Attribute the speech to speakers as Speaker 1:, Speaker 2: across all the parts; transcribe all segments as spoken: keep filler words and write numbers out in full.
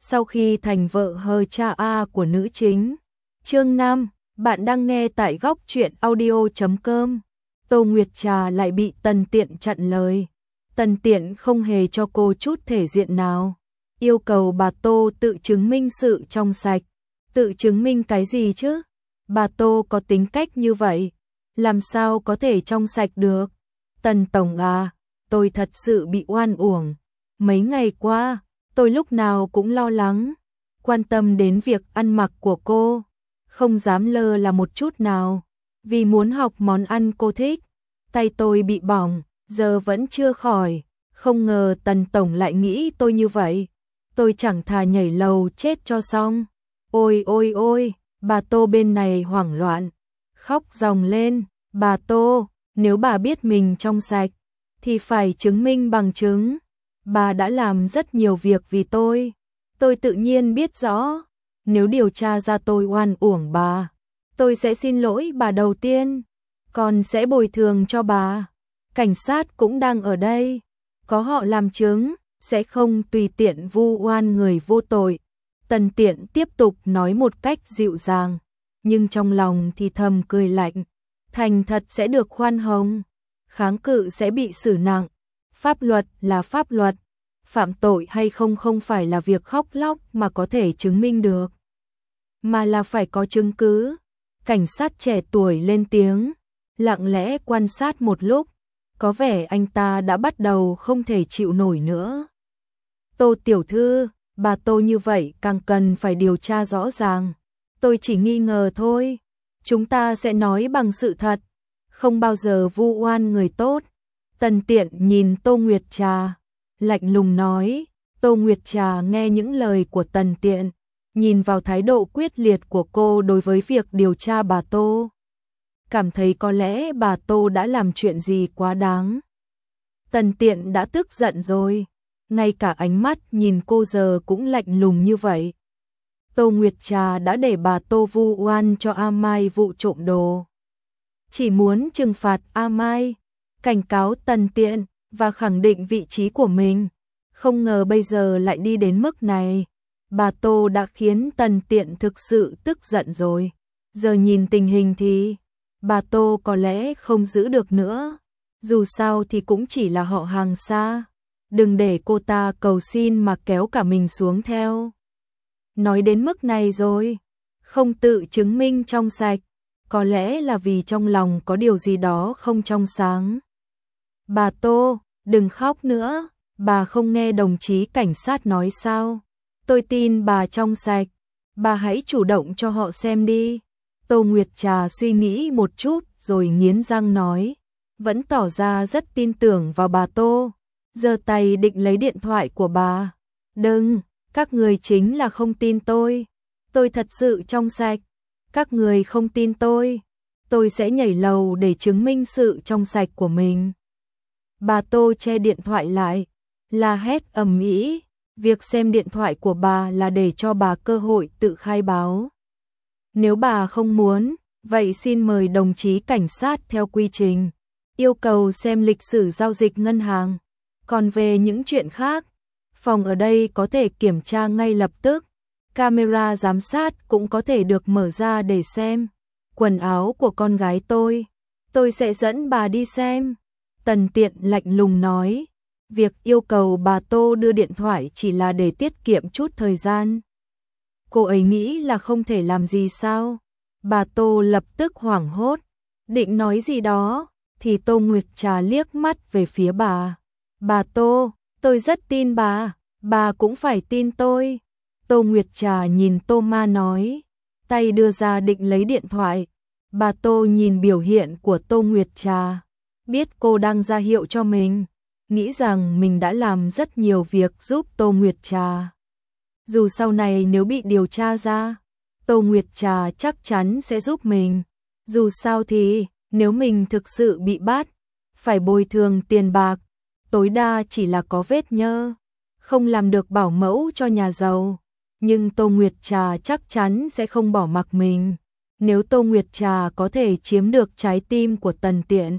Speaker 1: sau khi thành vợ hờ cha A của nữ chính. Chương năm, bạn đang nghe tại góc truyện audio chấm com. Tô Nguyệt Trà lại bị Tần Tiện chặn lời. Tần Tiện không hề cho cô chút thể diện nào, yêu cầu bà Tô tự chứng minh sự trong sạch. Tự chứng minh cái gì chứ? Bà Tô có tính cách như vậy, làm sao có thể trong sạch được? Tần Tổng à, tôi thật sự bị oan uổng. Mấy ngày qua, tôi lúc nào cũng lo lắng, quan tâm đến việc ăn mặc của cô, không dám lơ là một chút nào, vì muốn học món ăn cô thích. Tay tôi bị bỏng, giờ vẫn chưa khỏi, không ngờ Tần Tổng lại nghĩ tôi như vậy. Tôi chẳng thà nhảy lầu chết cho xong. Ôi ôi ôi, bà Tô bên này hoảng loạn, khóc ròng lên. Bà Tô, nếu bà biết mình trong sạch, thì phải chứng minh bằng chứng. Bà đã làm rất nhiều việc vì tôi. Tôi tự nhiên biết rõ, nếu điều tra ra tôi oan uổng bà, tôi sẽ xin lỗi bà đầu tiên, còn sẽ bồi thường cho bà. Cảnh sát cũng đang ở đây, có họ làm chứng, sẽ không tùy tiện vu oan người vô tội. Tần Tiện tiếp tục nói một cách dịu dàng, nhưng trong lòng thì thầm cười lạnh. Thành thật sẽ được khoan hồng, kháng cự sẽ bị xử nặng. Pháp luật là pháp luật, phạm tội hay không không phải là việc khóc lóc mà có thể chứng minh được, mà là phải có chứng cứ. Cảnh sát trẻ tuổi lên tiếng, lặng lẽ quan sát một lúc, có vẻ anh ta đã bắt đầu không thể chịu nổi nữa. Tô tiểu thư, bà Tô như vậy càng cần phải điều tra rõ ràng. Tôi chỉ nghi ngờ thôi, chúng ta sẽ nói bằng sự thật, không bao giờ vu oan người tốt. Tần Tiện nhìn Tô Nguyệt Trà, lạnh lùng nói. Tô Nguyệt Trà nghe những lời của Tần Tiện, nhìn vào thái độ quyết liệt của cô đối với việc điều tra bà Tô, cảm thấy có lẽ bà Tô đã làm chuyện gì quá đáng. Tần Tiện đã tức giận rồi, ngay cả ánh mắt nhìn cô giờ cũng lạnh lùng như vậy. Tô Nguyệt Trà đã để bà Tô vu oan cho A Mai vụ trộm đồ, chỉ muốn trừng phạt A Mai, cảnh cáo Tần Tiện và khẳng định vị trí của mình. Không ngờ bây giờ lại đi đến mức này. Bà Tô đã khiến Tần Tiện thực sự tức giận rồi. Giờ nhìn tình hình thì bà Tô có lẽ không giữ được nữa. Dù sao thì cũng chỉ là họ hàng xa, đừng để cô ta cầu xin mà kéo cả mình xuống theo. Nói đến mức này rồi, không tự chứng minh trong sạch, có lẽ là vì trong lòng có điều gì đó không trong sáng. Bà Tô, đừng khóc nữa, bà không nghe đồng chí cảnh sát nói sao? Tôi tin bà trong sạch, bà hãy chủ động cho họ xem đi. Tô Nguyệt Trà suy nghĩ một chút rồi nghiến răng nói, vẫn tỏ ra rất tin tưởng vào bà Tô, giơ tay định lấy điện thoại của bà. Đừng, các người chính là không tin tôi, tôi thật sự trong sạch. Các người không tin tôi, tôi sẽ nhảy lầu để chứng minh sự trong sạch của mình. Bà Tô che điện thoại lại, la hét ầm ĩ. Việc xem điện thoại của bà là để cho bà cơ hội tự khai báo. Nếu bà không muốn, vậy xin mời đồng chí cảnh sát theo quy trình, yêu cầu xem lịch sử giao dịch ngân hàng. Còn về những chuyện khác, phòng ở đây có thể kiểm tra ngay lập tức. Camera giám sát cũng có thể được mở ra để xem. Quần áo của con gái tôi, tôi sẽ dẫn bà đi xem. Tần Tiện lạnh lùng nói. Việc yêu cầu bà Tô đưa điện thoại chỉ là để tiết kiệm chút thời gian. Cô ấy nghĩ là không thể làm gì sao? Bà Tô lập tức hoảng hốt, định nói gì đó, thì Tô Nguyệt Trà liếc mắt về phía bà. Bà Tô, tôi rất tin bà, bà cũng phải tin tôi. Tô Nguyệt Trà nhìn Tô Ma nói, tay đưa ra định lấy điện thoại. Bà Tô nhìn biểu hiện của Tô Nguyệt Trà, biết cô đang ra hiệu cho mình, nghĩ rằng mình đã làm rất nhiều việc giúp Tô Nguyệt Trà. Dù sau này nếu bị điều tra ra, Tô Nguyệt Trà chắc chắn sẽ giúp mình. Dù sao thì, nếu mình thực sự bị bắt, phải bồi thường tiền bạc, tối đa chỉ là có vết nhơ, không làm được bảo mẫu cho nhà giàu. Nhưng Tô Nguyệt Trà chắc chắn sẽ không bỏ mặc mình. Nếu Tô Nguyệt Trà có thể chiếm được trái tim của Tần Tiện,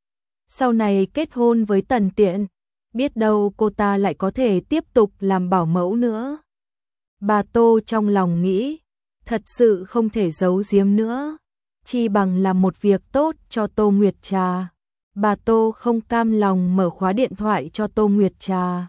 Speaker 1: sau này kết hôn với Tần Tiện, biết đâu cô ta lại có thể tiếp tục làm bảo mẫu nữa. Bà Tô trong lòng nghĩ, thật sự không thể giấu giếm nữa, chi bằng làm một việc tốt cho Tô Nguyệt Trà. Bà Tô không cam lòng mở khóa điện thoại cho Tô Nguyệt Trà.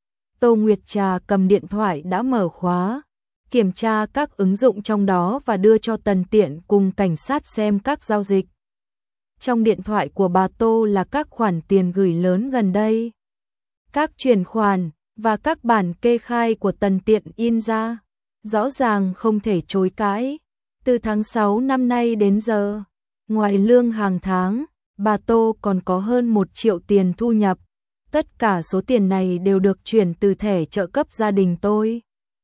Speaker 1: Tô Nguyệt Trà cầm điện thoại đã mở khóa, kiểm tra các ứng dụng trong đó và đưa cho Tần Tiện cùng cảnh sát xem các giao dịch. Trong điện thoại của bà Tô là các khoản tiền gửi lớn gần đây, các chuyển khoản và các bản kê khai của Tần Tiện in ra, rõ ràng không thể chối cãi. Từ tháng sáu năm nay đến giờ, ngoài lương hàng tháng, bà Tô còn có hơn một triệu tiền thu nhập. Tất cả số tiền này đều được chuyển từ thẻ trợ cấp gia đình tôi.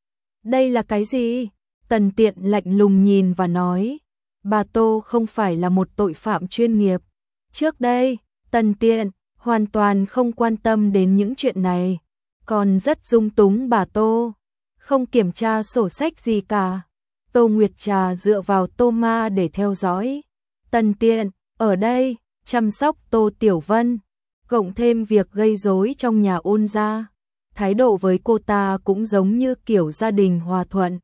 Speaker 1: Đây là cái gì? Tần Tiện lạnh lùng nhìn và nói, bà Tô không phải là một tội phạm chuyên nghiệp. Trước đây, Tần Tiện hoàn toàn không quan tâm đến những chuyện này, còn rất dung túng bà Tô, không kiểm tra sổ sách gì cả. Tô Nguyệt Trà dựa vào Tô Ma để theo dõi. Tần Tiện ở đây chăm sóc Tô Tiểu Vân, cộng thêm việc gây rối trong nhà Ôn gia, thái độ với cô ta cũng giống như kiểu gia đình hòa thuận,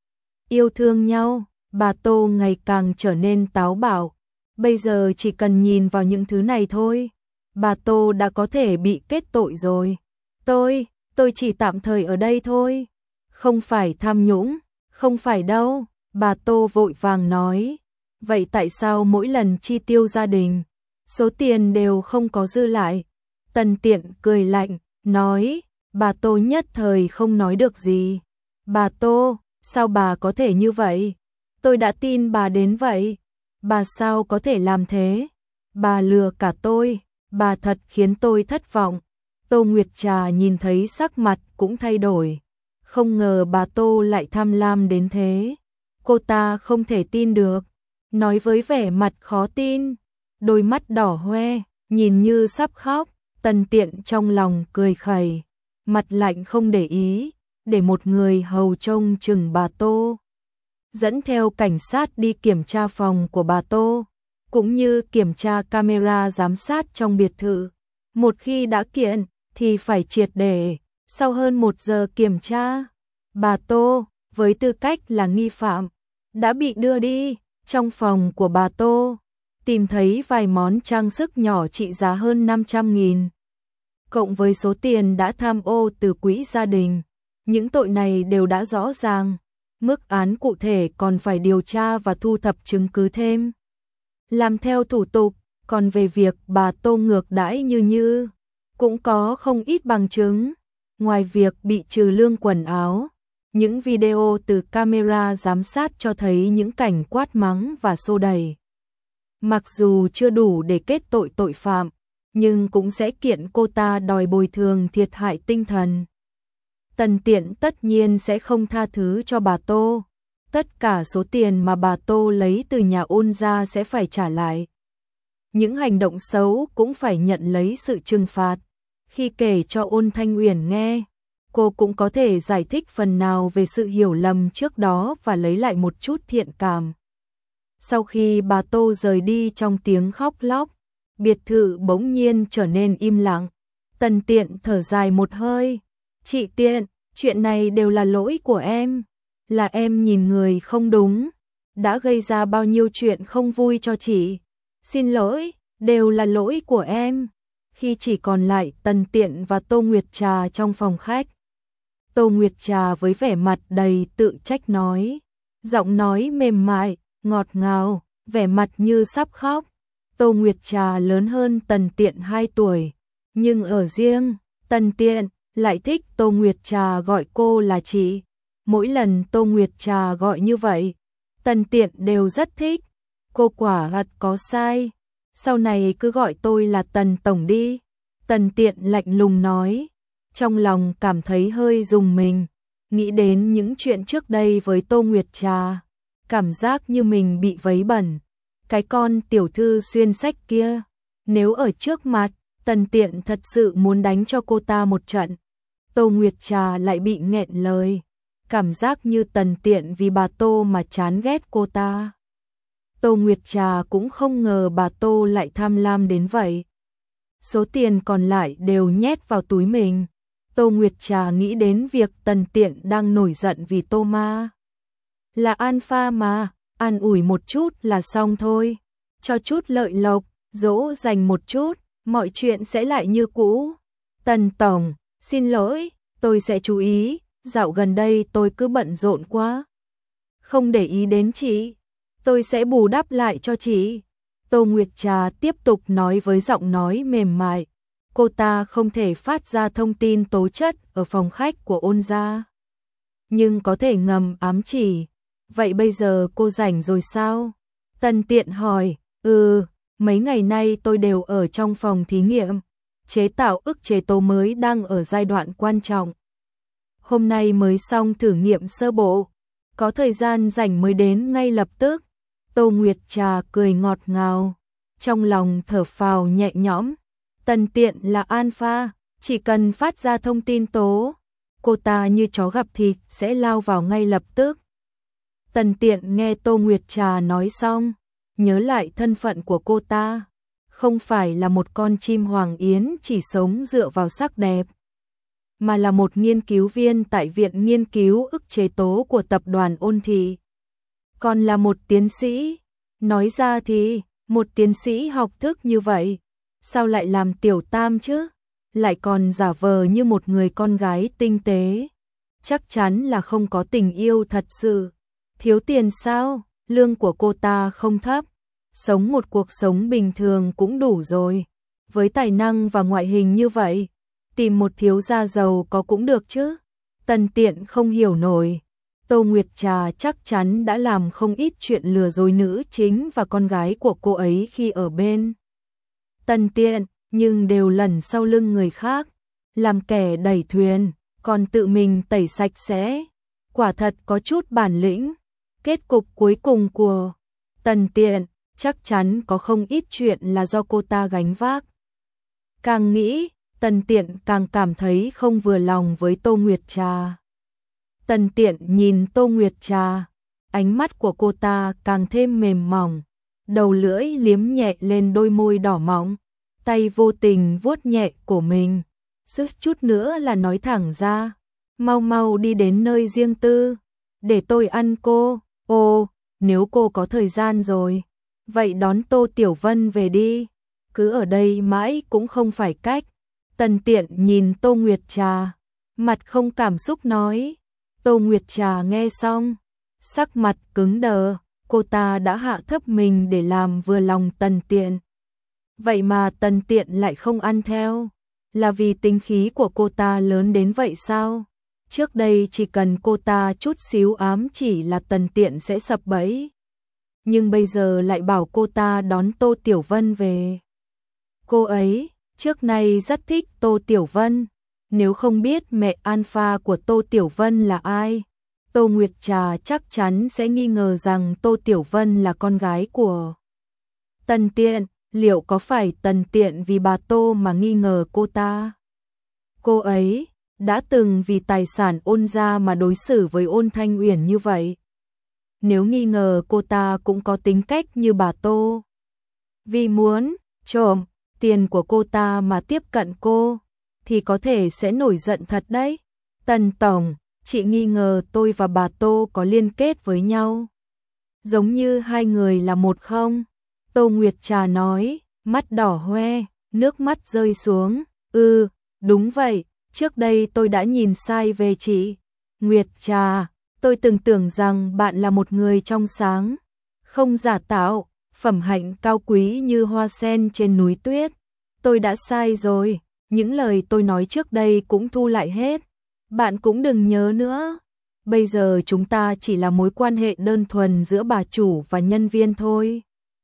Speaker 1: yêu thương nhau. Bà Tô ngày càng trở nên táo bạo, bây giờ chỉ cần nhìn vào những thứ này thôi, bà Tô đã có thể bị kết tội rồi. Tôi, tôi chỉ tạm thời ở đây thôi, không phải tham nhũng, không phải đâu, bà Tô vội vàng nói. Vậy tại sao mỗi lần chi tiêu gia đình, số tiền đều không có dư lại? Tần Tiện cười lạnh, nói, bà Tô nhất thời không nói được gì. Bà Tô, sao bà có thể như vậy? Tôi đã tin bà đến vậy. Bà sao có thể làm thế? Bà lừa cả tôi, bà thật khiến tôi thất vọng. Tô Nguyệt Trà nhìn thấy sắc mặt cũng thay đổi. Không ngờ bà Tô lại tham lam đến thế. Cô ta không thể tin được, nói với vẻ mặt khó tin, đôi mắt đỏ hoe, nhìn như sắp khóc. Tần Tiện trong lòng cười khẩy, mặt lạnh không để ý, để một người hầu trông chừng bà Tô, dẫn theo cảnh sát đi kiểm tra phòng của bà Tô, cũng như kiểm tra camera giám sát trong biệt thự. Một khi đã kiện thì phải triệt để. Sau hơn một giờ kiểm tra, bà Tô với tư cách là nghi phạm đã bị đưa đi. Trong phòng của bà Tô tìm thấy vài món trang sức nhỏ trị giá hơn năm trăm nghìn, cộng với số tiền đã tham ô từ quỹ gia đình. Những tội này đều đã rõ ràng, mức án cụ thể còn phải điều tra và thu thập chứng cứ thêm, làm theo thủ tục. Còn về việc bà Tô ngược đãi Như Như, cũng có không ít bằng chứng. Ngoài việc bị trừ lương quần áo, những video từ camera giám sát cho thấy những cảnh quát mắng và xô đẩy. Mặc dù chưa đủ để kết tội tội phạm, nhưng cũng sẽ kiện cô ta đòi bồi thường thiệt hại tinh thần. Tần Tiện tất nhiên sẽ không tha thứ cho bà Tô. Tất cả số tiền mà bà Tô lấy từ nhà Ôn gia sẽ phải trả lại. Những hành động xấu cũng phải nhận lấy sự trừng phạt. Khi kể cho Ôn Thanh Uyển nghe, cô cũng có thể giải thích phần nào về sự hiểu lầm trước đó và lấy lại một chút thiện cảm. Sau khi bà Tô rời đi trong tiếng khóc lóc, biệt thự bỗng nhiên trở nên im lặng. Tần Tiện thở dài một hơi. Chị Tiện, chuyện này đều là lỗi của em. Là em nhìn người không đúng, đã gây ra bao nhiêu chuyện không vui cho chị. Xin lỗi, đều là lỗi của em. Khi chỉ còn lại Tần Tiện và Tô Nguyệt Trà trong phòng khách, Tô Nguyệt Trà với vẻ mặt đầy tự trách nói, giọng nói mềm mại, ngọt ngào, vẻ mặt như sắp khóc. Tô Nguyệt Trà lớn hơn Tần Tiện hai tuổi, nhưng ở riêng, Tần Tiện lại thích Tô Nguyệt Trà gọi cô là chị. Mỗi lần Tô Nguyệt Trà gọi như vậy, Tần Tiện đều rất thích. Cô quả thật có sai, sau này cứ gọi tôi là Tần Tổng đi. Tần Tiện lạnh lùng nói, trong lòng cảm thấy hơi rùng mình, nghĩ đến những chuyện trước đây với Tô Nguyệt Trà, cảm giác như mình bị vấy bẩn. Cái con tiểu thư xuyên sách kia, nếu ở trước mặt, Tần Tiện thật sự muốn đánh cho cô ta một trận. Tô Nguyệt Trà lại bị nghẹn lời, cảm giác như Tần Tiện vì bà Tô mà chán ghét cô ta. Tô Nguyệt Trà cũng không ngờ bà Tô lại tham lam đến vậy. Số tiền còn lại đều nhét vào túi mình. Tô Nguyệt Trà nghĩ đến việc Tần Tiện đang nổi giận vì Tô Ma là alpha mà, an ủi một chút là xong thôi, cho chút lợi lộc, dỗ dành một chút, mọi chuyện sẽ lại như cũ. Tần Tổng, xin lỗi, tôi sẽ chú ý, dạo gần đây tôi cứ bận rộn quá. Không để ý đến chị, tôi sẽ bù đắp lại cho chị. Tô Nguyệt Trà tiếp tục nói với giọng nói mềm mại. Cô ta không thể phát ra thông tin tố chất ở phòng khách của Ôn gia, nhưng có thể ngầm ám chỉ. Vậy bây giờ cô rảnh rồi sao? Tần Tiện hỏi. Ừ, mấy ngày nay tôi đều ở trong phòng thí nghiệm. Chế tạo ức chế tố mới đang ở giai đoạn quan trọng. Hôm nay mới xong thử nghiệm sơ bộ, có thời gian rảnh mới đến ngay lập tức. Tô Nguyệt Trà cười ngọt ngào, trong lòng thở phào nhẹ nhõm. Tần Tiện là alpha, chỉ cần phát ra thông tin tố, cô ta như chó gặp thịt sẽ lao vào ngay lập tức. Tần Tiện nghe Tô Nguyệt Trà nói xong, nhớ lại thân phận của cô ta, không phải là một con chim hoàng yến chỉ sống dựa vào sắc đẹp, mà là một nghiên cứu viên tại Viện Nghiên cứu ức chế tố của tập đoàn Ôn Thị. Còn là một tiến sĩ, nói ra thì, một tiến sĩ học thức như vậy, sao lại làm tiểu tam chứ? Lại còn giả vờ như một người con gái tinh tế. Chắc chắn là không có tình yêu thật sự. Thiếu tiền sao? Lương của cô ta không thấp. Sống một cuộc sống bình thường cũng đủ rồi. Với tài năng và ngoại hình như vậy, tìm một thiếu gia giàu có cũng được chứ. Tần Tiện không hiểu nổi. Tô Nguyệt Trà chắc chắn đã làm không ít chuyện lừa dối nữ chính và con gái của cô ấy khi ở bên Tần Tiện, nhưng đều lẩn sau lưng người khác, làm kẻ đẩy thuyền, còn tự mình tẩy sạch sẽ. Quả thật có chút bản lĩnh. Kết cục cuối cùng của Tần Tiện chắc chắn có không ít chuyện là do cô ta gánh vác. Càng nghĩ, Tần Tiện càng cảm thấy không vừa lòng với Tô Nguyệt Trà. Tần Tiện nhìn Tô Nguyệt Trà, ánh mắt của cô ta càng thêm mềm mỏng, đầu lưỡi liếm nhẹ lên đôi môi đỏ mọng, tay vô tình vuốt nhẹ cổ mình, suýt chút nữa là nói thẳng ra, mau mau đi đến nơi riêng tư, để tôi ăn cô. Ồ, nếu cô có thời gian rồi, vậy đón Tô Tiểu Vân về đi, cứ ở đây mãi cũng không phải cách. Tần Tiện nhìn Tô Nguyệt Trà, mặt không cảm xúc nói. Tô Nguyệt Trà nghe xong, sắc mặt cứng đờ, cô ta đã hạ thấp mình để làm vừa lòng Tần Tiện. Vậy mà Tần Tiện lại không ăn theo, là vì tính khí của cô ta lớn đến vậy sao? Trước đây chỉ cần cô ta chút xíu ám chỉ là Tần Tiện sẽ sập bẫy. Nhưng bây giờ lại bảo cô ta đón Tô Tiểu Vân về. Cô ấy trước nay rất thích Tô Tiểu Vân. Nếu không biết mẹ alpha của Tô Tiểu Vân là ai, Tô Nguyệt Trà chắc chắn sẽ nghi ngờ rằng Tô Tiểu Vân là con gái của Tần Tiện. Liệu có phải Tần Tiện vì bà Tô mà nghi ngờ cô ta? Cô ấy đã từng vì tài sản Ôn gia mà đối xử với Ôn Thanh Uyển như vậy. Nếu nghi ngờ cô ta cũng có tính cách như bà Tô, vì muốn trộm tiền của cô ta mà tiếp cận cô, thì có thể sẽ nổi giận thật đấy. Tần Tổng, chị nghi ngờ tôi và bà Tô có liên kết với nhau, giống như hai người là một không? Tô Nguyệt Trà nói, mắt đỏ hoe, nước mắt rơi xuống. Ừ, đúng vậy, trước đây tôi đã nhìn sai về chị. Nguyệt Trà, tôi từng tưởng rằng bạn là một người trong sáng, không giả tạo, phẩm hạnh cao quý như hoa sen trên núi tuyết. Tôi đã sai rồi, những lời tôi nói trước đây cũng thu lại hết. Bạn cũng đừng nhớ nữa. Bây giờ chúng ta chỉ là mối quan hệ đơn thuần giữa bà chủ và nhân viên thôi.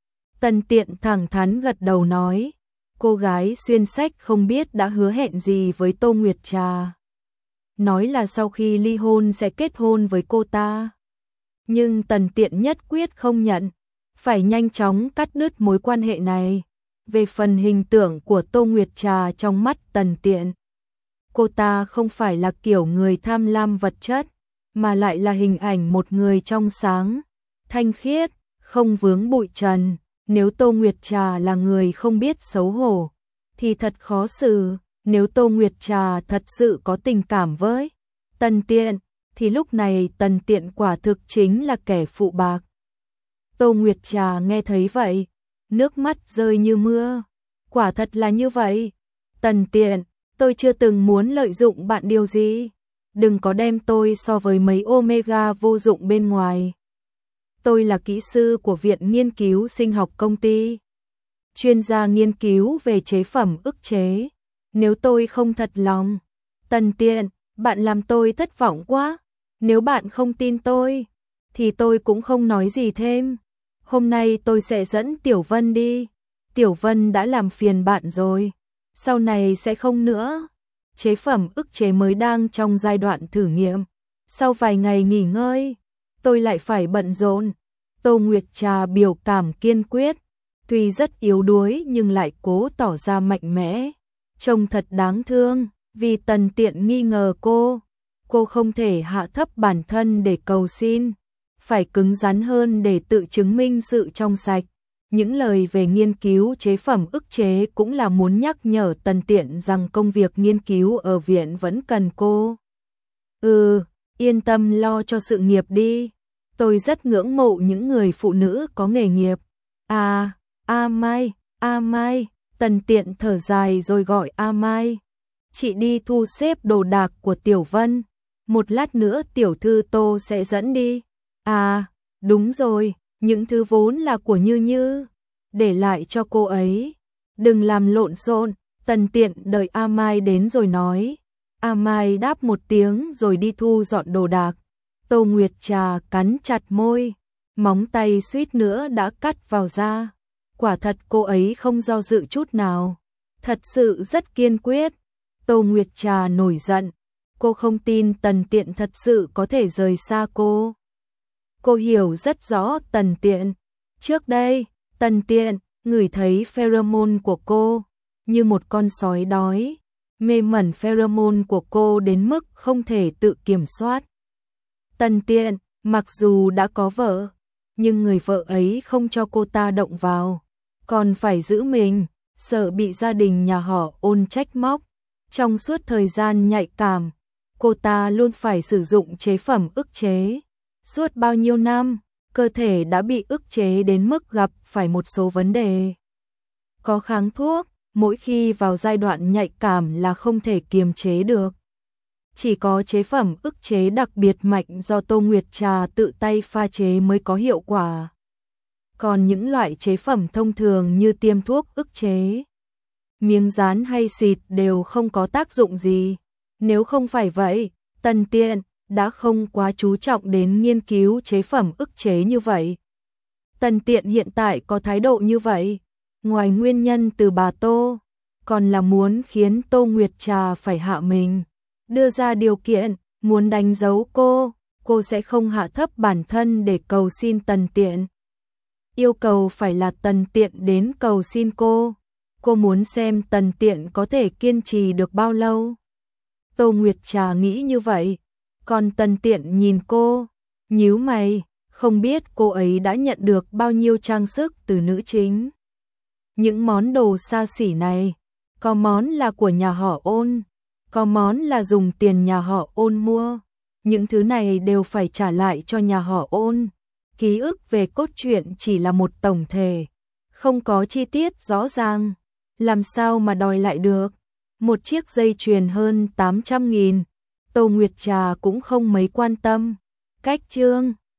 Speaker 1: Tần Tiện thẳng thắn gật đầu nói. Cô gái xuyên sách không biết đã hứa hẹn gì với Tô Nguyệt Trà. Nói là sau khi ly hôn sẽ kết hôn với cô ta. Nhưng Tần Tiện nhất quyết không nhận, phải nhanh chóng cắt đứt mối quan hệ này. Về phần hình tượng của Tô Nguyệt Trà trong mắt Tần Tiện, cô ta không phải là kiểu người tham lam vật chất, mà lại là hình ảnh một người trong sáng, thanh khiết, không vướng bụi trần. Nếu Tô Nguyệt Trà là người không biết xấu hổ, thì thật khó xử. Nếu Tô Nguyệt Trà thật sự có tình cảm với Tần Tiện, thì lúc này Tần Tiện quả thực chính là kẻ phụ bạc. Tô Nguyệt Trà nghe thấy vậy, nước mắt rơi như mưa. Quả thật là như vậy. Tần Tiện, tôi chưa từng muốn lợi dụng bạn điều gì. Đừng có đem tôi so với mấy Omega vô dụng bên ngoài. Tôi là kỹ sư của Viện Nghiên cứu Sinh học công ty, chuyên gia nghiên cứu về chế phẩm ức chế. Nếu tôi không thật lòng, Tần Tiện, bạn làm tôi thất vọng quá. Nếu bạn không tin tôi, thì tôi cũng không nói gì thêm. Hôm nay tôi sẽ dẫn Tiểu Vân đi. Tiểu Vân đã làm phiền bạn rồi, sau này sẽ không nữa. Chế phẩm ức chế mới đang trong giai đoạn thử nghiệm. Sau vài ngày nghỉ ngơi, tôi lại phải bận rộn. Tô Nguyệt Trà biểu cảm kiên quyết, tuy rất yếu đuối nhưng lại cố tỏ ra mạnh mẽ. Trông thật đáng thương, vì Tần Tiện nghi ngờ cô. Cô không thể hạ thấp bản thân để cầu xin, phải cứng rắn hơn để tự chứng minh sự trong sạch. Những lời về nghiên cứu chế phẩm ức chế cũng là muốn nhắc nhở Tần Tiện rằng công việc nghiên cứu ở viện vẫn cần cô. Ừ, yên tâm lo cho sự nghiệp đi. Tôi rất ngưỡng mộ những người phụ nữ có nghề nghiệp. À, A Mai, A Mai, Tần Tiện thở dài rồi gọi A Mai. Chị đi thu xếp đồ đạc của Tiểu Vân. Một lát nữa tiểu thư Tô sẽ dẫn đi. À, đúng rồi, những thứ vốn là của Như Như, để lại cho cô ấy. Đừng làm lộn xộn. Tần Tiện đợi A Mai đến rồi nói. A Mai đáp một tiếng rồi đi thu dọn đồ đạc. Tô Nguyệt Trà cắn chặt môi, móng tay suýt nữa đã cắt vào da. Quả thật cô ấy không do dự chút nào, thật sự rất kiên quyết. Tô Nguyệt Trà nổi giận, cô không tin Tần Tiện thật sự có thể rời xa cô. Cô hiểu rất rõ Tần Tiện. Trước đây, Tần Tiện ngửi thấy pheromone của cô như một con sói đói, mê mẩn pheromone của cô đến mức không thể tự kiểm soát. Tần Tiện, mặc dù đã có vợ, nhưng người vợ ấy không cho cô ta động vào, còn phải giữ mình, sợ bị gia đình nhà họ Ôn trách móc. Trong suốt thời gian nhạy cảm, cô ta luôn phải sử dụng chế phẩm ức chế. Suốt bao nhiêu năm, cơ thể đã bị ức chế đến mức gặp phải một số vấn đề. Có kháng thuốc, mỗi khi vào giai đoạn nhạy cảm là không thể kiềm chế được. Chỉ có chế phẩm ức chế đặc biệt mạnh do Tô Nguyệt Trà tự tay pha chế mới có hiệu quả. Còn những loại chế phẩm thông thường như tiêm thuốc ức chế, miếng dán hay xịt đều không có tác dụng gì. Nếu không phải vậy, Tần Tiện đã không quá chú trọng đến nghiên cứu chế phẩm ức chế như vậy. Tần Tiện hiện tại có thái độ như vậy, ngoài nguyên nhân từ bà Tô, còn là muốn khiến Tô Nguyệt Trà phải hạ mình, đưa ra điều kiện, muốn đánh dấu cô, cô sẽ không hạ thấp bản thân để cầu xin Tần Tiện. Yêu cầu phải là Tần Tiện đến cầu xin cô. Cô muốn xem Tần Tiện có thể kiên trì được bao lâu. Tô Nguyệt Trà nghĩ như vậy, còn Tần Tiện nhìn cô, nhíu mày, không biết cô ấy đã nhận được bao nhiêu trang sức từ nữ chính. Những món đồ xa xỉ này, có món là của nhà họ Ôn, có món là dùng tiền nhà họ Ôn mua. Những thứ này đều phải trả lại cho nhà họ Ôn. Ký ức về cốt truyện chỉ là một tổng thể, không có chi tiết rõ ràng, làm sao mà đòi lại được. Một chiếc dây chuyền hơn tám trăm nghìn, Tô Nguyệt Trà cũng không mấy quan tâm. Cách chương